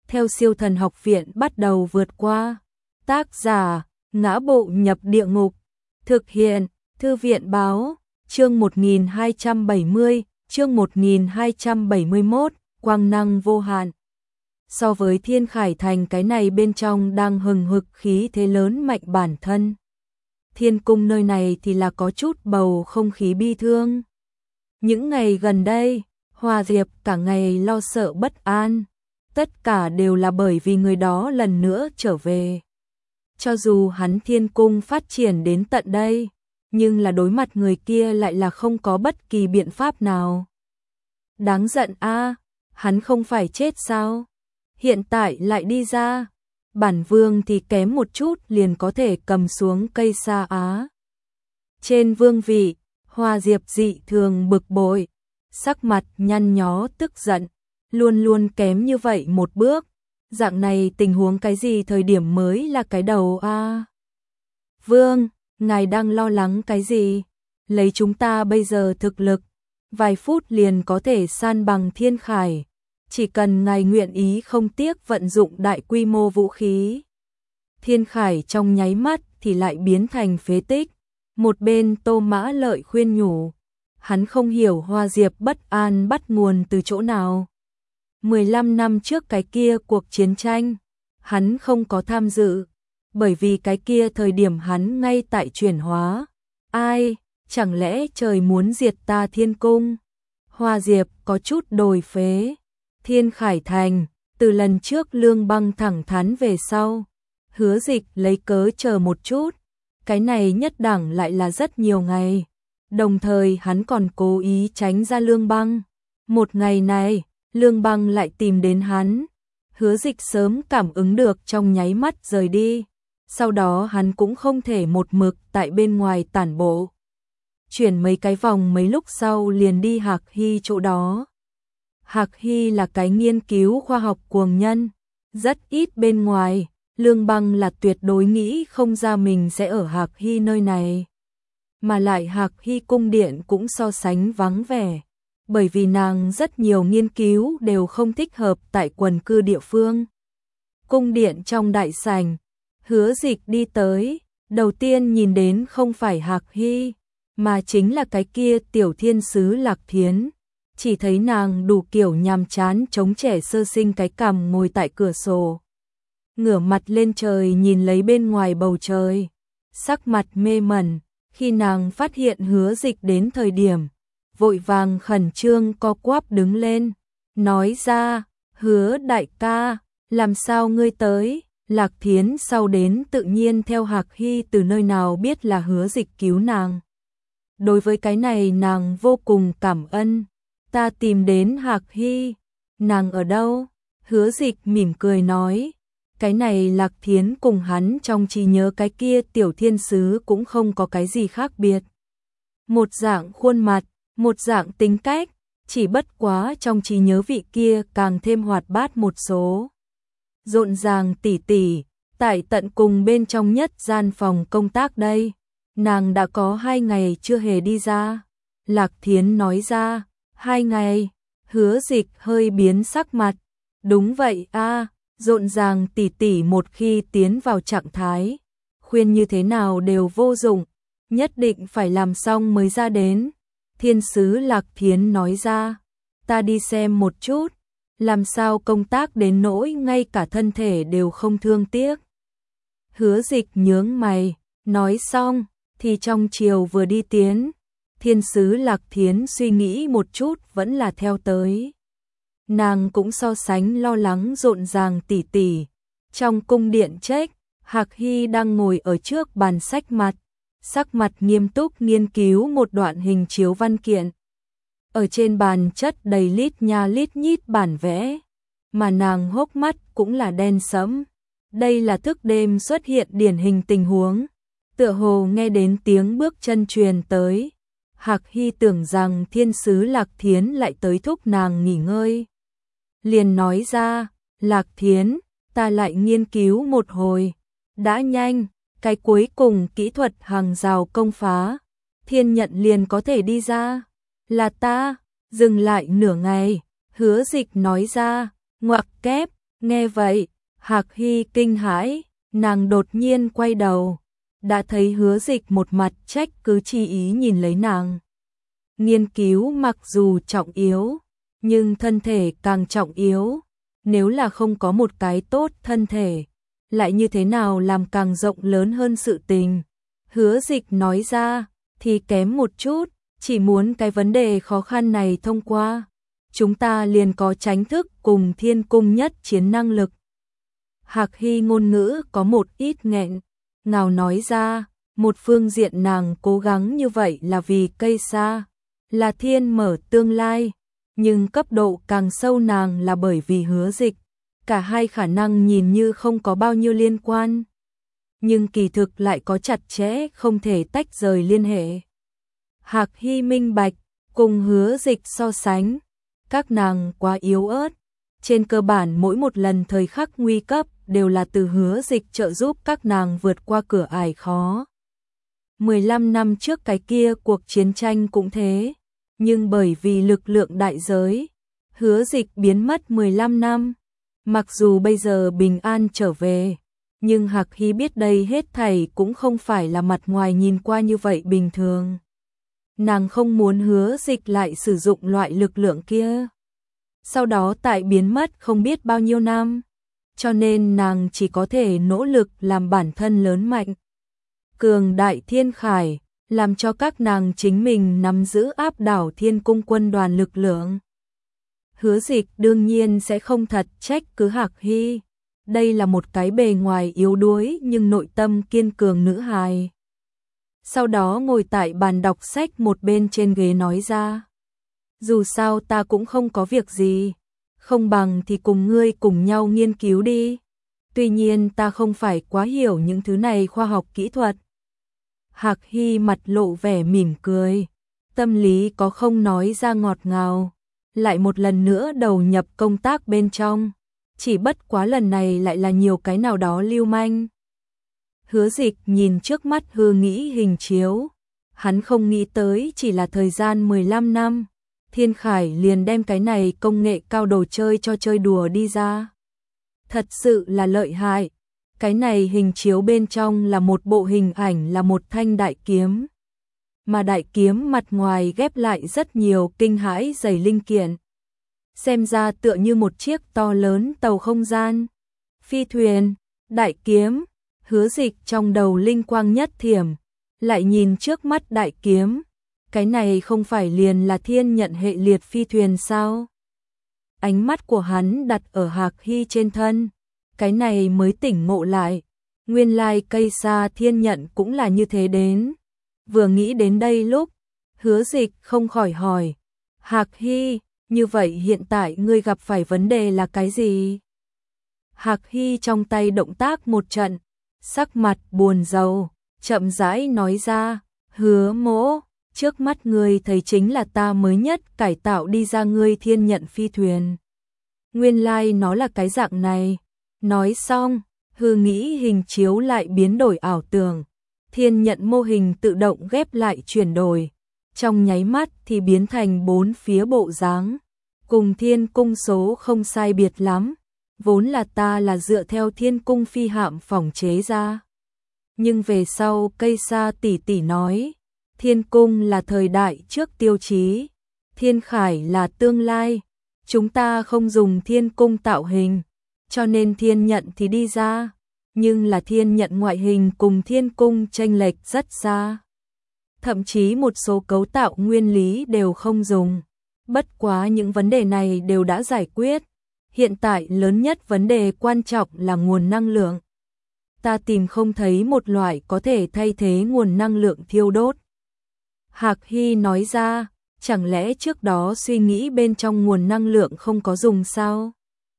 theo Siêu Thần Học Viện bắt đầu vượt qua. Tác giả: Ngã Bộ Nhập Địa Ngục. Thực hiện: Thư viện báo. Chương 1270, chương 1271, quang năng vô hạn. So với Thiên Khải Thành, cái này bên trong đang hừng hực khí thế lớn mạnh bản thân. Thiên cung nơi này thì là có chút bầu không khí bi thương. Những ngày gần đây, Hoa Diệp cả ngày lo sợ bất an. Tất cả đều là bởi vì người đó lần nữa trở về. Cho dù hắn thiên cung phát triển đến tận đây, nhưng là đối mặt người kia lại là không có bất kỳ biện pháp nào. Đáng giận a, hắn không phải chết sao? Hiện tại lại đi ra. Bản vương thì kém một chút liền có thể cầm xuống cây sa á. Trên vương vị, Hoa Diệp dị thường bực bội, sắc mặt nhăn nhó tức giận, luôn luôn kém như vậy một bước. Dạng này tình huống cái gì thời điểm mới là cái đầu a? Vương, ngài đang lo lắng cái gì? Lấy chúng ta bây giờ thực lực, vài phút liền có thể san bằng Thiên Khải. Chỉ cần ngài nguyện ý không tiếc vận dụng đại quy mô vũ khí. Thiên Khải trong nháy mắt thì lại biến thành phế tích. Một bên Tô Mã Lợi khuyên nhủ. Hắn không hiểu Hoa Diệp bất an bắt nguồn từ chỗ nào. 15 năm trước cái kia cuộc chiến tranh, hắn không có tham dự. Bởi vì cái kia thời điểm hắn ngay tại chuyển hóa. Ai, chẳng lẽ trời muốn diệt ta thiên cung? Hoa Diệp có chút đồi phế. Thiên Khải Thành, từ lần trước Lương Băng thẳng thắn về sau. Hứa Dịch lấy cớ chờ một chút. Cái này nhất đẳng lại là rất nhiều ngày. Đồng thời hắn còn cố ý tránh ra Lương Băng. Một ngày này, Lương Băng lại tìm đến hắn. Hứa Dịch sớm cảm ứng được trong nháy mắt rời đi. Sau đó hắn cũng không thể một mực tại bên ngoài tản bộ. Chuyển mấy cái vòng mấy lúc sau liền đi Hạc Hy chỗ đó. Hạc Hy là cái nghiên cứu khoa học cuồng nhân, rất ít bên ngoài. Lương Băng là tuyệt đối nghĩ không ra mình sẽ ở Hạc Hy nơi này. Mà lại Hạc Hy cung điện cũng so sánh vắng vẻ, bởi vì nàng rất nhiều nghiên cứu đều không thích hợp tại quần cư địa phương. Cung điện trong đại sảnh, Hứa Dịch đi tới, đầu tiên nhìn đến không phải Hạc Hy, mà chính là cái kia tiểu thiên sứ Lạc Thiến. Chỉ thấy nàng đủ kiểu nhàm chán chống trẻ sơ sinh cái cằm ngồi tại cửa sổ. Ngửa mặt lên trời nhìn lấy bên ngoài bầu trời. Sắc mặt mê mẩn, khi nàng phát hiện Hứa Dịch đến thời điểm. Vội vàng khẩn trương co quắp đứng lên. Nói ra, Hứa đại ca, làm sao ngươi tới? Lạc Thiến sau đến tự nhiên theo Hạc Hy từ nơi nào biết là Hứa Dịch cứu nàng. Đối với cái này nàng vô cùng cảm ơn. Ta tìm đến Hạc Hy. Nàng ở đâu? Hứa Dịch mỉm cười nói. Cái này Lạc Thiến cùng hắn trong trí nhớ cái kia tiểu thiên sứ cũng không có cái gì khác biệt. Một dạng khuôn mặt, một dạng tính cách, chỉ bất quá trong trí nhớ vị kia càng thêm hoạt bát một số. Rộn ràng tỉ tỉ, tại tận cùng bên trong nhất gian phòng công tác đây. Nàng đã có 2 ngày chưa hề đi ra. Lạc Thiến nói ra. 2 ngày, Hứa Dịch hơi biến sắc mặt. Đúng vậy a, rộn ràng tỉ tỉ một khi tiến vào trạng thái, khuyên như thế nào đều vô dụng, nhất định phải làm xong mới ra đến. Thiên sứ Lạc Thiến nói ra, ta đi xem một chút, làm sao công tác đến nỗi ngay cả thân thể đều không thương tiếc. Hứa Dịch nhướng mày, nói xong, thì trong chiều vừa đi tiến. Thiên sứ Lạc Thiến suy nghĩ một chút vẫn là theo tới. Nàng cũng so sánh lo lắng rộn ràng tỉ tỉ. Trong cung điện trách, Hạc Hy đang ngồi ở trước bàn sách mặt. Sắc mặt nghiêm túc nghiên cứu một đoạn hình chiếu văn kiện. Ở trên bàn chất đầy lít nha lít nhít bản vẽ. Mà nàng hốc mắt cũng là đen sẫm. Đây là thức đêm xuất hiện điển hình tình huống. Tựa hồ nghe đến tiếng bước chân truyền tới. Hạc Hy tưởng rằng thiên sứ Lạc Thiến lại tới thúc nàng nghỉ ngơi. Liền nói ra, Lạc Thiến, ta lại nghiên cứu một hồi. Đã nhanh, cái cuối cùng kỹ thuật hàng rào công phá. Thiên nhận liền có thể đi ra. Là ta, dừng lại nửa ngày. Hứa Dịch nói ra, ngoặc kép, Nghe vậy, Hạc Hy kinh hãi, nàng đột nhiên quay đầu, đã thấy Hứa Dịch một mặt trách cứ chi ý nhìn lấy nàng. Nghiên cứu mặc dù trọng yếu, nhưng thân thể càng trọng yếu, nếu là không có một cái tốt thân thể, lại như thế nào làm càng rộng lớn hơn sự tình. Hứa Dịch nói ra, thì kém một chút, chỉ muốn cái vấn đề khó khăn này thông qua, chúng ta liền có tránh thức cùng Thiên Cung nhất chiến năng lực. Hạc Hy ngôn ngữ có một ít nghẹn, ngào nói ra, một phương diện nàng cố gắng như vậy là vì cây sa, là thiên mở tương lai, nhưng cấp độ càng sâu nàng là bởi vì Hứa Dịch, cả hai khả năng nhìn như không có bao nhiêu liên quan, nhưng kỳ thực lại có chặt chẽ không thể tách rời liên hệ. Hạc Hy minh bạch, cùng Hứa Dịch so sánh, các nàng quá yếu ớt, trên cơ bản mỗi một lần thời khắc nguy cấp đều là từ Hứa Dịch trợ giúp các nàng vượt qua cửa ải khó. 15 năm trước cái kia cuộc chiến tranh cũng thế, nhưng bởi vì lực lượng đại giới, Hứa Dịch biến mất 15 năm. Mặc dù bây giờ bình an trở về, nhưng Hạc Hy biết đây hết thảy cũng không phải là mặt ngoài nhìn qua như vậy bình thường. Nàng không muốn Hứa Dịch lại sử dụng loại lực lượng kia. Sau đó tại biến mất không biết bao nhiêu năm, cho nên nàng chỉ có thể nỗ lực làm bản thân lớn mạnh. Cường đại thiên khải, làm cho các nàng chính mình nắm giữ áp đảo Thiên Cung quân đoàn lực lượng. Hứa Dịch đương nhiên sẽ không thật trách cứ Hạc Hy, đây là một cái bề ngoài yếu đuối nhưng nội tâm kiên cường nữ hài. Sau đó ngồi tại bàn đọc sách một bên trên ghế nói ra, dù sao ta cũng không có việc gì, không bằng thì cùng ngươi cùng nhau nghiên cứu đi. Tuy nhiên ta không phải quá hiểu những thứ này khoa học kỹ thuật. Hạc Hy mặt lộ vẻ mỉm cười, tâm lý có không nói ra ngọt ngào, lại một lần nữa đầu nhập công tác bên trong, chỉ bất quá lần này lại là nhiều cái nào đó lưu manh. Hứa Dịch nhìn trước mắt hư nghĩ hình chiếu, hắn không nghĩ tới chỉ là thời gian 15 năm, Thiên Khải liền đem cái này công nghệ cao đồ chơi cho chơi đùa đi ra. Thật sự là lợi hại, cái này hình chiếu bên trong là một bộ hình ảnh là một thanh đại kiếm, mà đại kiếm mặt ngoài ghép lại rất nhiều kinh hãi dày linh kiện. Xem ra tựa như một chiếc to lớn tàu không gian, phi thuyền, đại kiếm. Hứa Dịch trong đầu linh quang nhất thiểm, lại nhìn trước mắt đại kiếm, cái này không phải liền là thiên nhận hệ liệt phi thuyền sao? Ánh mắt của hắn đặt ở Hạc Hy trên thân, cái này mới tỉnh ngộ lại, nguyên lai cây sa thiên nhận cũng là như thế đến. Vừa nghĩ đến đây lúc, Hứa Dịch không khỏi hỏi, Hạc Hy, như vậy hiện tại ngươi gặp phải vấn đề là cái gì? Hạc Hy trong tay động tác một trận, sắc mặt buồn rầu, chậm rãi nói ra, Hứa Mỗ, trước mắt ngươi thấy chính là ta mới nhất cải tạo đi ra ngươi thiên nhận phi thuyền. Nguyên lai nó là cái dạng này. Nói xong, hư nghĩ hình chiếu lại biến đổi ảo tưởng, thiên nhận mô hình tự động ghép lại chuyển đổi, trong nháy mắt thì biến thành 4 phía bộ dáng, cùng Thiên Cung số không sai biệt lắm, vốn là ta là dựa theo Thiên Cung phi hạm phỏng chế ra. Nhưng về sau cây sa tỷ tỷ nói, Thiên Cung là thời đại trước tiêu chí, Thiên Khải là tương lai, chúng ta không dùng Thiên Cung tạo hình, cho nên thiên nhận thì đi ra, nhưng là thiên nhận ngoại hình cùng Thiên Cung chênh lệch rất xa. Thậm chí một số cấu tạo nguyên lý đều không dùng. Bất quá những vấn đề này đều đã giải quyết. Hiện tại lớn nhất vấn đề quan trọng là nguồn năng lượng. Ta tìm không thấy một loại có thể thay thế nguồn năng lượng thiêu đốt. Hạc Hy nói ra, chẳng lẽ trước đó suy nghĩ bên trong nguồn năng lượng không có dùng sao?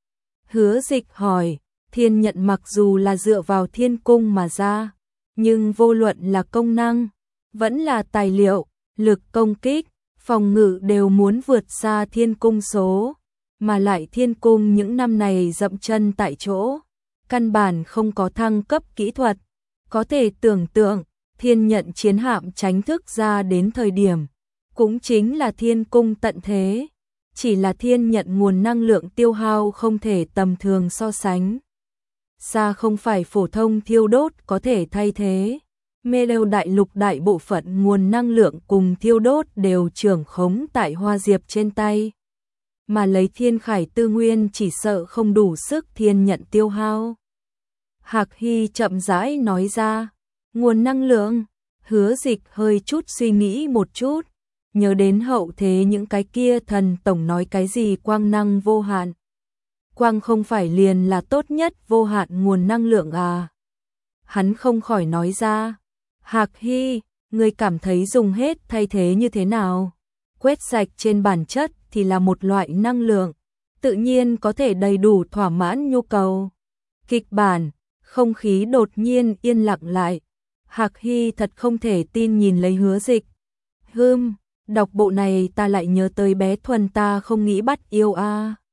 Hứa Dịch hỏi, thiên nhận mặc dù là dựa vào Thiên Cung mà ra, nhưng vô luận là công năng, vẫn là tài liệu, lực công kích, phòng ngự đều muốn vượt xa Thiên Cung số, mà lại Thiên Cung những năm này dậm chân tại chỗ, căn bản không có thăng cấp kỹ thuật, có thể tưởng tượng, thiên nhận chiến hạm tránh thức ra đến thời điểm, cũng chính là Thiên Cung tận thế, chỉ là thiên nhận nguồn năng lượng tiêu hao không thể tầm thường so sánh. Xa không phải phổ thông thiêu đốt có thể thay thế. Mê Lêu đại lục đại bộ phận nguồn năng lượng cùng thiêu đốt đều trưởng khống tại Hoa Diệp trên tay. Mà lấy thiên khải tư nguyên chỉ sợ không đủ sức thiên nhận tiêu hao. Hạc Hy chậm rãi nói ra, nguồn năng lượng, Hứa Dịch hơi chút suy nghĩ một chút, nhớ đến hậu thế những cái kia thần tổng nói cái gì quang năng vô hạn. Quang không phải liền là tốt nhất vô hạn nguồn năng lượng à? Hắn không khỏi nói ra, Hạc Hy, ngươi cảm thấy dùng hết thay thế như thế nào? Quét sạch trên bản chất thì là một loại năng lượng, tự nhiên có thể đầy đủ thỏa mãn nhu cầu. Kịch bản, không khí đột nhiên yên lặng lại. Hạc Hy thật không thể tin nhìn lấy Hứa Dịch. Đọc bộ này ta lại nhớ tới bé Thuần ta không nghĩ bắt yêu a.